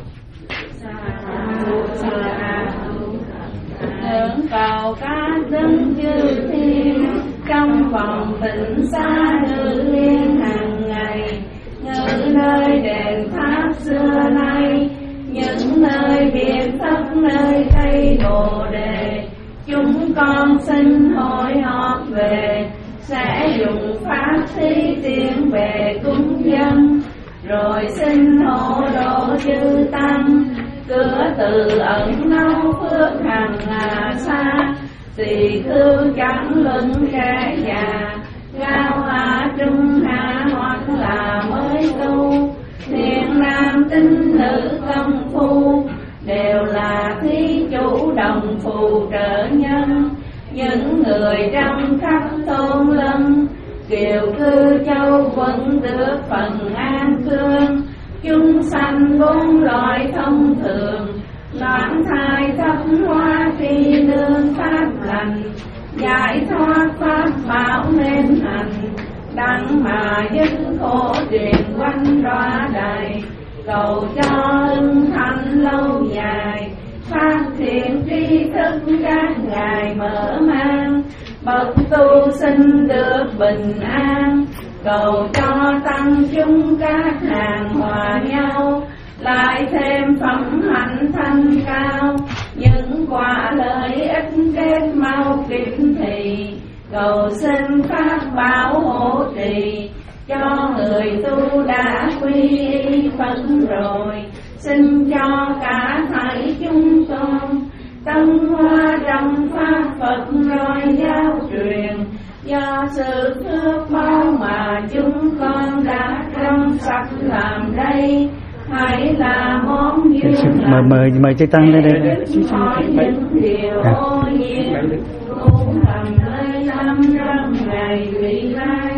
Cầu các đức chư thiên trong vòng tịnh xa ngự liên hàng ngày, những nơi đền tháp xưa nay, những nơi biệt thất nơi cây bồ đề, chúng con xin hội họp về, sẽ dùng pháp thí tiến về cúng dân, rồi xin hộ độ chư tăng. Cửa từ ẩn nâu phước hàng hà xa, tỳ khưu chẳng luận kẻ già, cao hạ trung hạ hoặc là mới tu, thiện nam tín nữ công phu, đều là thí chủ đồng phù trợ nhân. Những người trong khắp thôn lân, kiều cư châu vẫn được phần an cương, chúng sanh bốn loại thông thường, loạn thai thấp hoa khi nương pháp lành, giải thoát pháp bảo nên hành, đặng mà dứt khổ truyền quanh đọa đầy, cầu cho ưng thành lâu dài, phát triển tri thức các ngài mở mang, bậc tu sinh được bình an, cầu cho tăng chúng các hàng hòa nhau, lại thêm phẩm hạnh thanh cao, những quả lợi ích kết mau kịp thì, cầu xin pháp bảo hộ trì cho người tu đã quy y Phật rồi, xin cho cả thảy chúng con tân hoa trong pháp Phật rồi giáo truyền, do sự phước báo mà chúng con đã trong sạch làm đây, hãy là món duyên mời mời mời chư tăng lên đây, đây. Hỏi những điều ô nhiễm cũng làm nơi năm trăm ngày vị lai.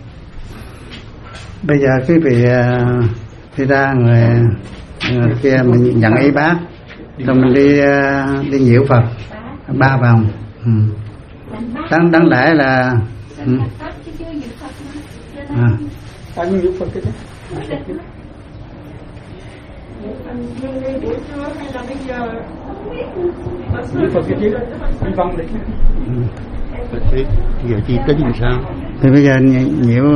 Bây giờ quý vị đi ra người, người kia mình nhận y bát, rồi mình đi đi nhiễu Phật ba vòng. Ừ. đáng đáng lẽ là ừ. À. Bao nhiêu Phật cái Phật cái chứ đi vòng đấy. Thế giờ chi tính làm sao? Thì bây giờ nhiễu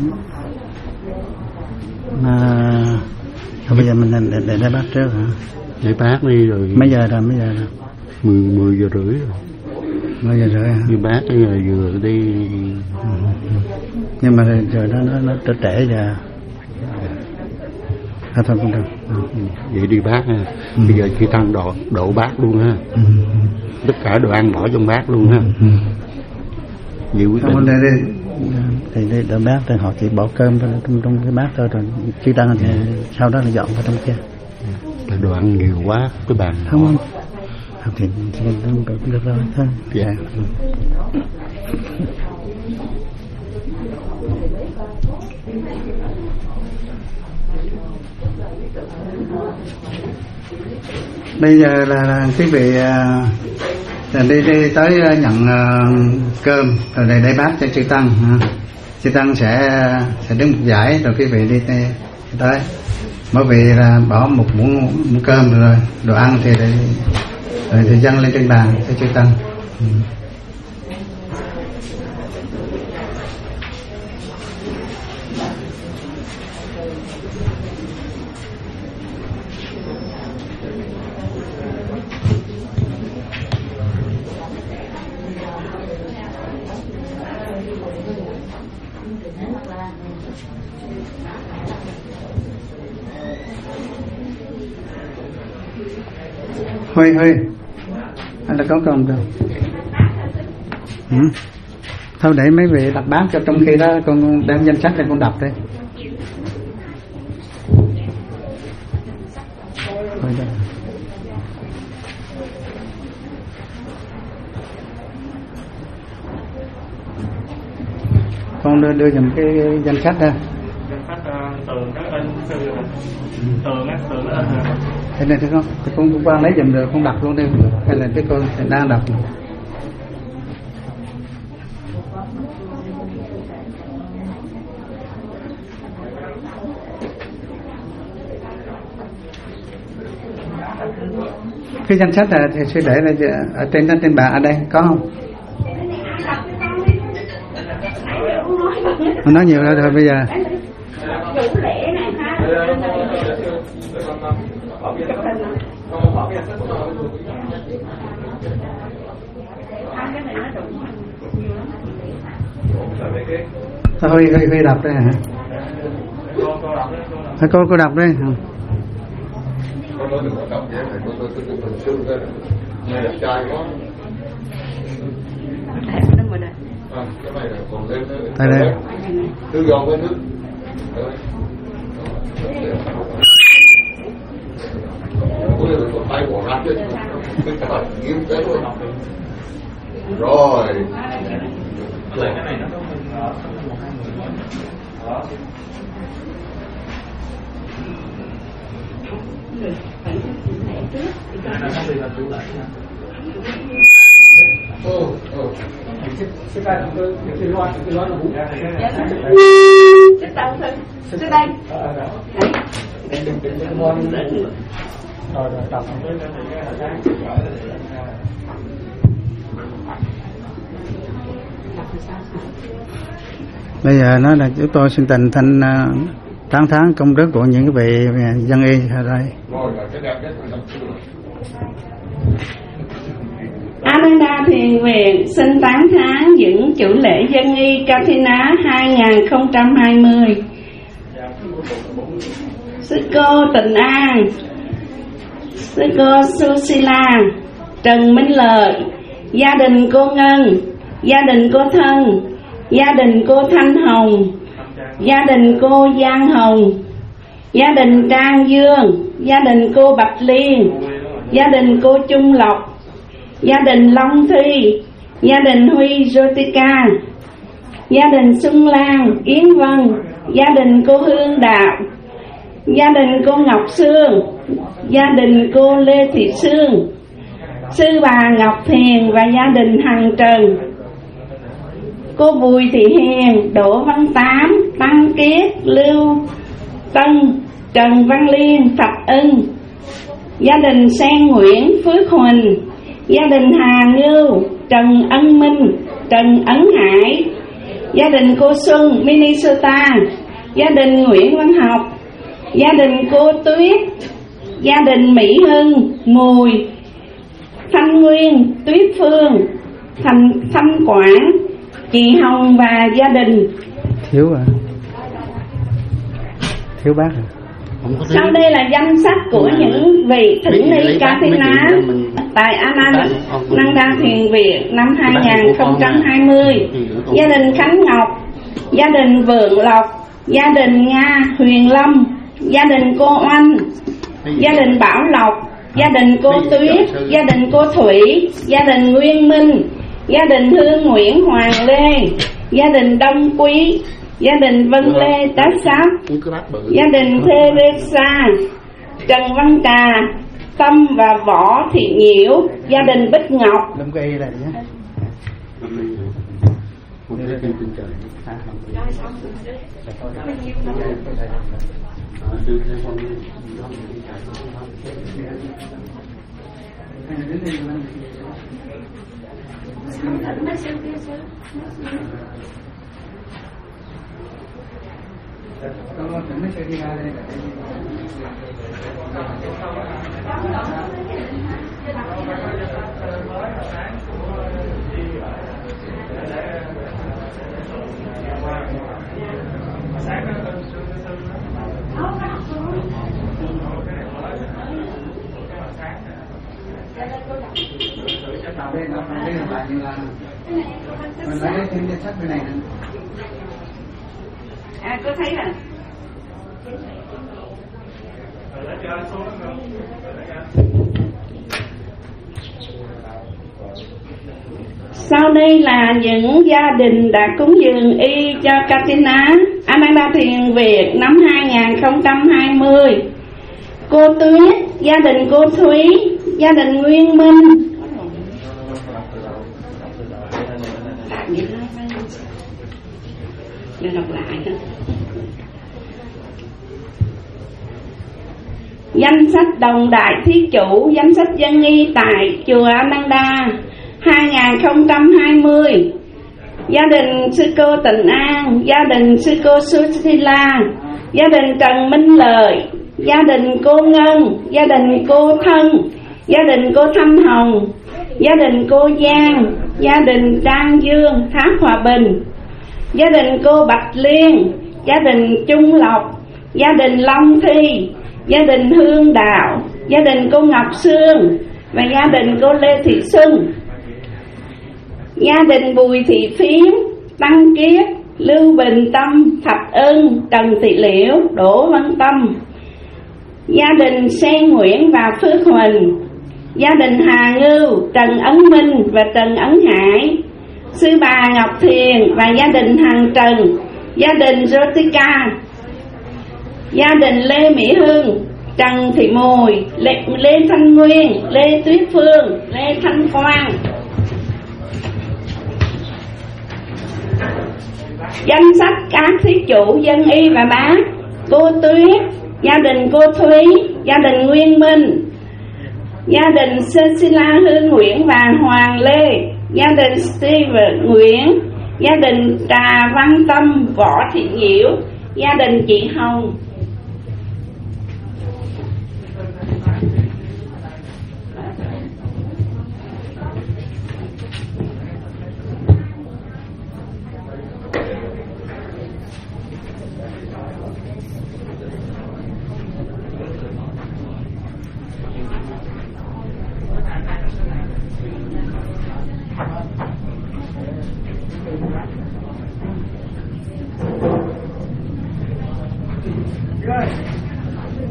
mà thôi bây giờ mình để để để bác trước hả? Để bác đi rồi. Mấy giờ rồi? Mấy giờ rồi? Mười mười giờ rưỡi rồi. Mười giờ rưỡi hả? Như bác bây giờ vừa đi. Ừ. Nhưng mà giờ nó nó nó trễ trễ giờ. À, thôi cũng được. Ừ. Vậy đi bác ha. Ừ. Bây giờ chỉ tăng độ độ bác luôn ha. Ừ. Tất cả đồ ăn bỏ trong bát luôn ha. Ừ. Nhiều quyết định. thì để bác thì họ chỉ bỏ cơm trong trong, trong cái bát thôi, rồi chư tăng thì sau đó là dọn vào trong kia. Là đồ ăn nhiều quá cái bàn không không không thì không được được rồi thôi. Dạ. Bây giờ là, là quý vị uh, đi, đi tới nhận uh, cơm rồi để đây bát cho chư tăng. Uh. Chư tăng sẽ sẽ đứng một dãy rồi quý vị đi tới. Mỗi vị là bỏ một muỗng, muỗng cơm rồi đồ ăn thì để, rồi thì dâng lên trên bàn cho chư tăng. Ừ. Huy Huy anh đã có cơm đâu. Ừ. Thôi để mấy vị đặt bát cho, trong khi đó con đem danh sách để con đọc đây. Con đưa đưa dùm cái danh sách ra. Danh sách tường các in tường á tường á. Thế này thì con, thì con cũng quan lấy dùm rồi con đọc luôn đi, hay là cái con đang đọc. Cái danh sách là thì sư để là ở trên trên bàn ở đây có không? Nó nói nhiều rồi, rồi bây giờ. Thôi Huy, Huy, Huy đọc đây hả? Thôi cô, cô đọc đây. Con nói đừng có đọc vậy, con nói tôi từng xương ra. Nghe đẹp trai quá. À, cái này là còn lên đây đây. Thư gòn với nước. Ôi là còn tay bỏ rác chứ. Cái cả kiếm tới luôn. Rồi. Cái này nó Ồ, ồ. Xích đây, cái loa, cái loa là bún. Xích đâu thôi, xích đây. Rồi, rồi, đọc. Bây giờ nói là chúng tôi xin thành thanh uh, tán thán công đức của những vị dân y ở đây. Ananda Thiền Viện xin tán thán những chủ lễ dân y Kathina hai không hai không. Sư cô Tịnh An, sư cô Susila, Trần Minh Lợi, gia đình cô Ngân, gia đình cô Thân, gia đình cô Thanh Hồng, gia đình cô Giang Hồng, gia đình Trang Dương, gia đình cô Bạch Liên, gia đình cô Trung Lộc, gia đình Long Thi, gia đình Huy Jotika, gia đình Xuân Lan, Yến Vân, gia đình cô Hương Đạo, gia đình cô Ngọc Sương, gia đình cô Lê Thị Sương, sư bà Ngọc Thiền và gia đình Hằng Trần, cô Bùi Thị Hiền, Đỗ Văn Tám, Tăng Kiết, Lưu Tân, Trần Văn Liên, Thạch Ân, gia đình Sen Nguyễn, Phước Huỳnh, gia đình Hà Ngưu, Trần Ân Minh, Trần Ấn Hải, gia đình cô Xuân, Minnesota, gia đình Nguyễn Văn Học, gia đình cô Tuyết, gia đình Mỹ Hưng, Mùi, Thanh Nguyên, Tuyết Phương, Thành Thanh Quảng, chị Hồng và gia đình. Thiếu à? Thiếu bác à? Sau đây là danh sách của những vị thỉnh ni Kathina tại Ananda Thiền Viện năm hai không hai không. Gia đình Khánh Ngọc, gia đình Vượng Lộc, gia đình Nga Huyền Lâm, gia đình cô Oanh, gia đình Bảo Lộc, gia đình cô Tuyết, gia đình cô Thủy, gia đình Nguyên Minh, gia đình Hương Nguyễn Hoàng Lê, gia đình Đông Quý, gia đình Vân Lê Tá Sáp, gia đình Teresa, Trần Văn Trà, Tâm và Võ Thị Nhiễu, gia đình Bích Ngọc. Lâm cây là nhé. Đây nó đây là bạn như là mình lấy cái danh sách bên này nè. À, có thấy rồi. Sau đây là những gia đình đã cúng dường y cho Katina Ananda Thiền Việt năm hai không hai không. Cô Tuyết, gia đình cô Thúy, gia đình Nguyên Minh. Để đọc lại. Danh sách đồng đại thí chủ, danh sách dân y tại chùa Ananda hai không hai không. Gia đình sư cô Tịnh An, gia đình sư cô Susila, gia đình Trần Minh Lợi, gia đình cô Ngân, gia đình cô Thân, gia đình cô Thanh Hồng, gia đình cô Giang, gia đình Trang Dương, Tháp Hòa Bình, gia đình cô Bạch Liên, gia đình Trung Lộc, gia đình Long Thi, gia đình Hương Đạo, gia đình cô Ngọc Sương và gia đình cô Lê Thị Xuân, gia đình Bùi Thị Phiến, Tăng Kiết, Lưu Bình Tâm, Thạch Ân, Trần Thị Liễu, Đỗ Văn Tâm, gia đình Sen Nguyễn và Phước Huỳnh, gia đình Hà Ngưu, Trần Ấn Minh và Trần Ấn Hải, sư bà Ngọc Thiền và gia đình Hằng Trần, gia đình Rotica, gia đình Lê Mỹ Hương, Trần Thị Mùi, Lê, Lê Thanh Nguyên, Lê Tuyết Phương, Lê Thanh Quang. Danh sách các thí chủ dân y và bác: cô Tuyết, gia đình cô Thúy, gia đình Nguyên Minh, gia đình Cecilia Hương Nguyễn và Hoàng Lê, gia đình Steve Nguyễn, gia đình Trà Văn Tâm, Võ Thị Nhiễu, gia đình chị Hồng.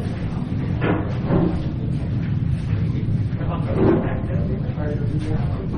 Rồi.